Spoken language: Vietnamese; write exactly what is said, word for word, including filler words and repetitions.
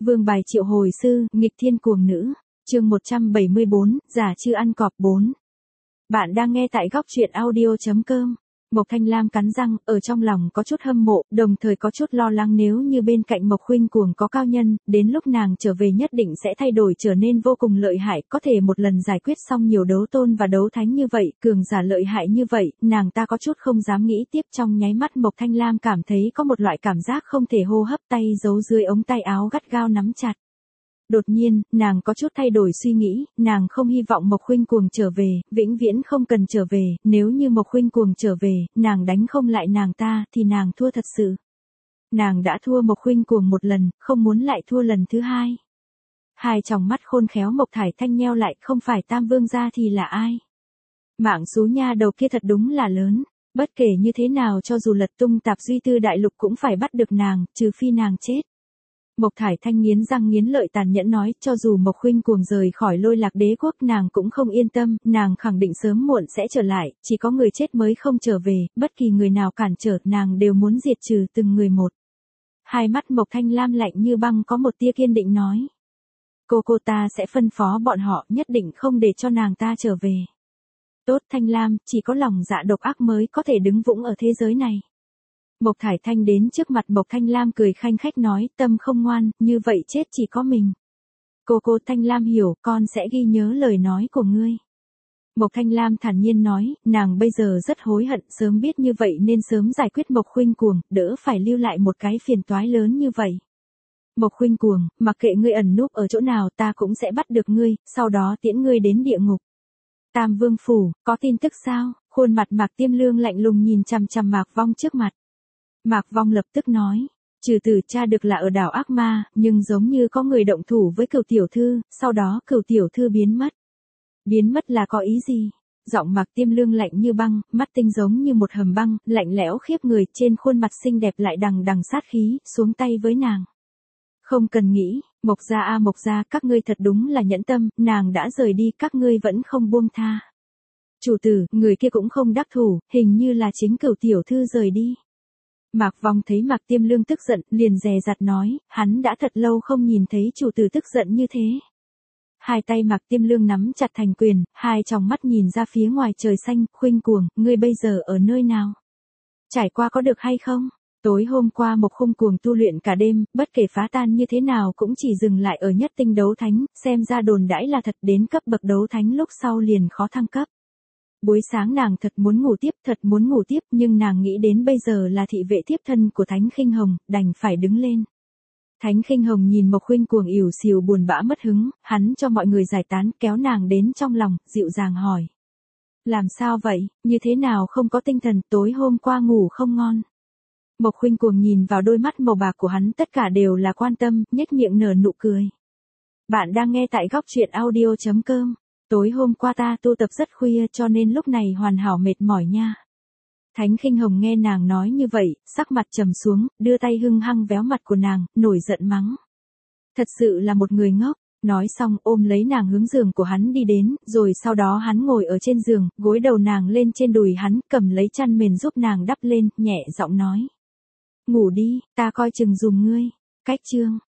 Vương bài triệu hồi sư, nghịch thiên cuồng nữ. Chương một trăm bảy mươi bốn, giả chư ăn cọp bốn. Bạn đang nghe tại góc truyện audio chấm com. Mộc Thanh Lam cắn răng, ở trong lòng có chút hâm mộ, đồng thời có chút lo lắng nếu như bên cạnh Mộc Khuynh Cuồng có cao nhân, đến lúc nàng trở về nhất định sẽ thay đổi trở nên vô cùng lợi hại, có thể một lần giải quyết xong nhiều đấu tôn và đấu thánh như vậy, cường giả lợi hại như vậy, nàng ta có chút không dám nghĩ tiếp. Trong nháy mắt Mộc Thanh Lam cảm thấy có một loại cảm giác không thể hô hấp, tay giấu dưới ống tay áo gắt gao nắm chặt. Đột nhiên, nàng có chút thay đổi suy nghĩ, nàng không hy vọng Mộc Khuynh Cuồng trở về, vĩnh viễn không cần trở về, nếu như Mộc Khuynh Cuồng trở về, nàng đánh không lại nàng ta, thì nàng thua thật sự. Nàng đã thua Mộc Khuynh Cuồng một lần, không muốn lại thua lần thứ hai. Hai tròng mắt khôn khéo Mộc Thải Thanh nheo lại, không phải Tam Vương gia thì là ai? Mạng số nha đầu kia thật đúng là lớn, bất kể như thế nào cho dù lật tung tạp duy tư đại lục cũng phải bắt được nàng, trừ phi nàng chết. Mộc Thải Thanh nghiến răng nghiến lợi tàn nhẫn nói, cho dù Mộc Khuynh Cuồng rời khỏi Lôi Lạc Đế quốc nàng cũng không yên tâm, nàng khẳng định sớm muộn sẽ trở lại, chỉ có người chết mới không trở về, bất kỳ người nào cản trở nàng đều muốn diệt trừ từng người một. Hai mắt Mộc Thanh Lam lạnh như băng, có một tia kiên định nói. Cô cô ta sẽ phân phó bọn họ, nhất định không để cho nàng ta trở về. Tốt Thanh Lam, chỉ có lòng dạ độc ác mới có thể đứng vững ở thế giới này. Mộc Thải Thanh đến trước mặt Mộc Thanh Lam cười khanh khách nói, tâm không ngoan, như vậy chết chỉ có mình. Cô cô Thanh Lam hiểu, con sẽ ghi nhớ lời nói của ngươi. Mộc Thanh Lam thản nhiên nói, nàng bây giờ rất hối hận, sớm biết như vậy nên sớm giải quyết Mộc Khuynh Cuồng, đỡ phải lưu lại một cái phiền toái lớn như vậy. Mộc Khuynh Cuồng, mặc kệ ngươi ẩn núp ở chỗ nào ta cũng sẽ bắt được ngươi, sau đó tiễn ngươi đến địa ngục. Tam Vương Phủ, có tin tức sao? Khuôn mặt Mạc Tiêm Lương lạnh lùng nhìn chằm chằm Mạc Vong trước mặt. Mạc Vong lập tức nói, trừ tử cha được là ở đảo Ác Ma, nhưng giống như có người động thủ với Cửu tiểu thư, sau đó Cửu tiểu thư biến mất. Biến mất là có ý gì? Giọng Mạc Tiêm Lương lạnh như băng, mắt tinh giống như một hầm băng, lạnh lẽo khiếp người, trên khuôn mặt xinh đẹp lại đằng đằng sát khí, xuống tay với nàng. Không cần nghĩ, Mộc gia a Mộc gia, các ngươi thật đúng là nhẫn tâm, nàng đã rời đi, các ngươi vẫn không buông tha. Chủ tử, người kia cũng không đắc thủ, hình như là chính Cửu tiểu thư rời đi. Mạc Vong thấy Mạc Tiêm Lương tức giận, liền dè dặt nói, hắn đã thật lâu không nhìn thấy chủ tử tức giận như thế. Hai tay Mạc Tiêm Lương nắm chặt thành quyền, hai tròng mắt nhìn ra phía ngoài trời xanh, Khuynh Cuồng, ngươi bây giờ ở nơi nào? Trải qua có được hay không? Tối hôm qua Mộc Khuynh Cuồng tu luyện cả đêm, bất kể phá tan như thế nào cũng chỉ dừng lại ở nhất tinh đấu thánh, xem ra đồn đãi là thật, đến cấp bậc đấu thánh lúc sau liền khó thăng cấp. Buổi sáng nàng thật muốn ngủ tiếp, thật muốn ngủ tiếp, nhưng nàng nghĩ đến bây giờ là thị vệ tiếp thân của Thánh Khinh Hồng, đành phải đứng lên. Thánh Khinh Hồng nhìn Mộc Khuynh Cuồng ỉu xìu buồn bã mất hứng, hắn cho mọi người giải tán, kéo nàng đến trong lòng, dịu dàng hỏi. Làm sao vậy, như thế nào không có tinh thần, tối hôm qua ngủ không ngon. Mộc Khuynh Cuồng nhìn vào đôi mắt màu bạc của hắn, tất cả đều là quan tâm, nhếch miệng nở nụ cười. Bạn đang nghe tại góc truyện audio chấm com. Tối hôm qua ta tu tập rất khuya cho nên lúc này hoàn hảo mệt mỏi nha. Thánh Khinh Hồng nghe nàng nói như vậy, sắc mặt trầm xuống, đưa tay hung hăng véo mặt của nàng, nổi giận mắng. Thật sự là một người ngốc, nói xong ôm lấy nàng hướng giường của hắn đi đến, rồi sau đó hắn ngồi ở trên giường, gối đầu nàng lên trên đùi hắn, cầm lấy chăn mền giúp nàng đắp lên, nhẹ giọng nói. Ngủ đi, ta coi chừng dùm ngươi. Cách chương.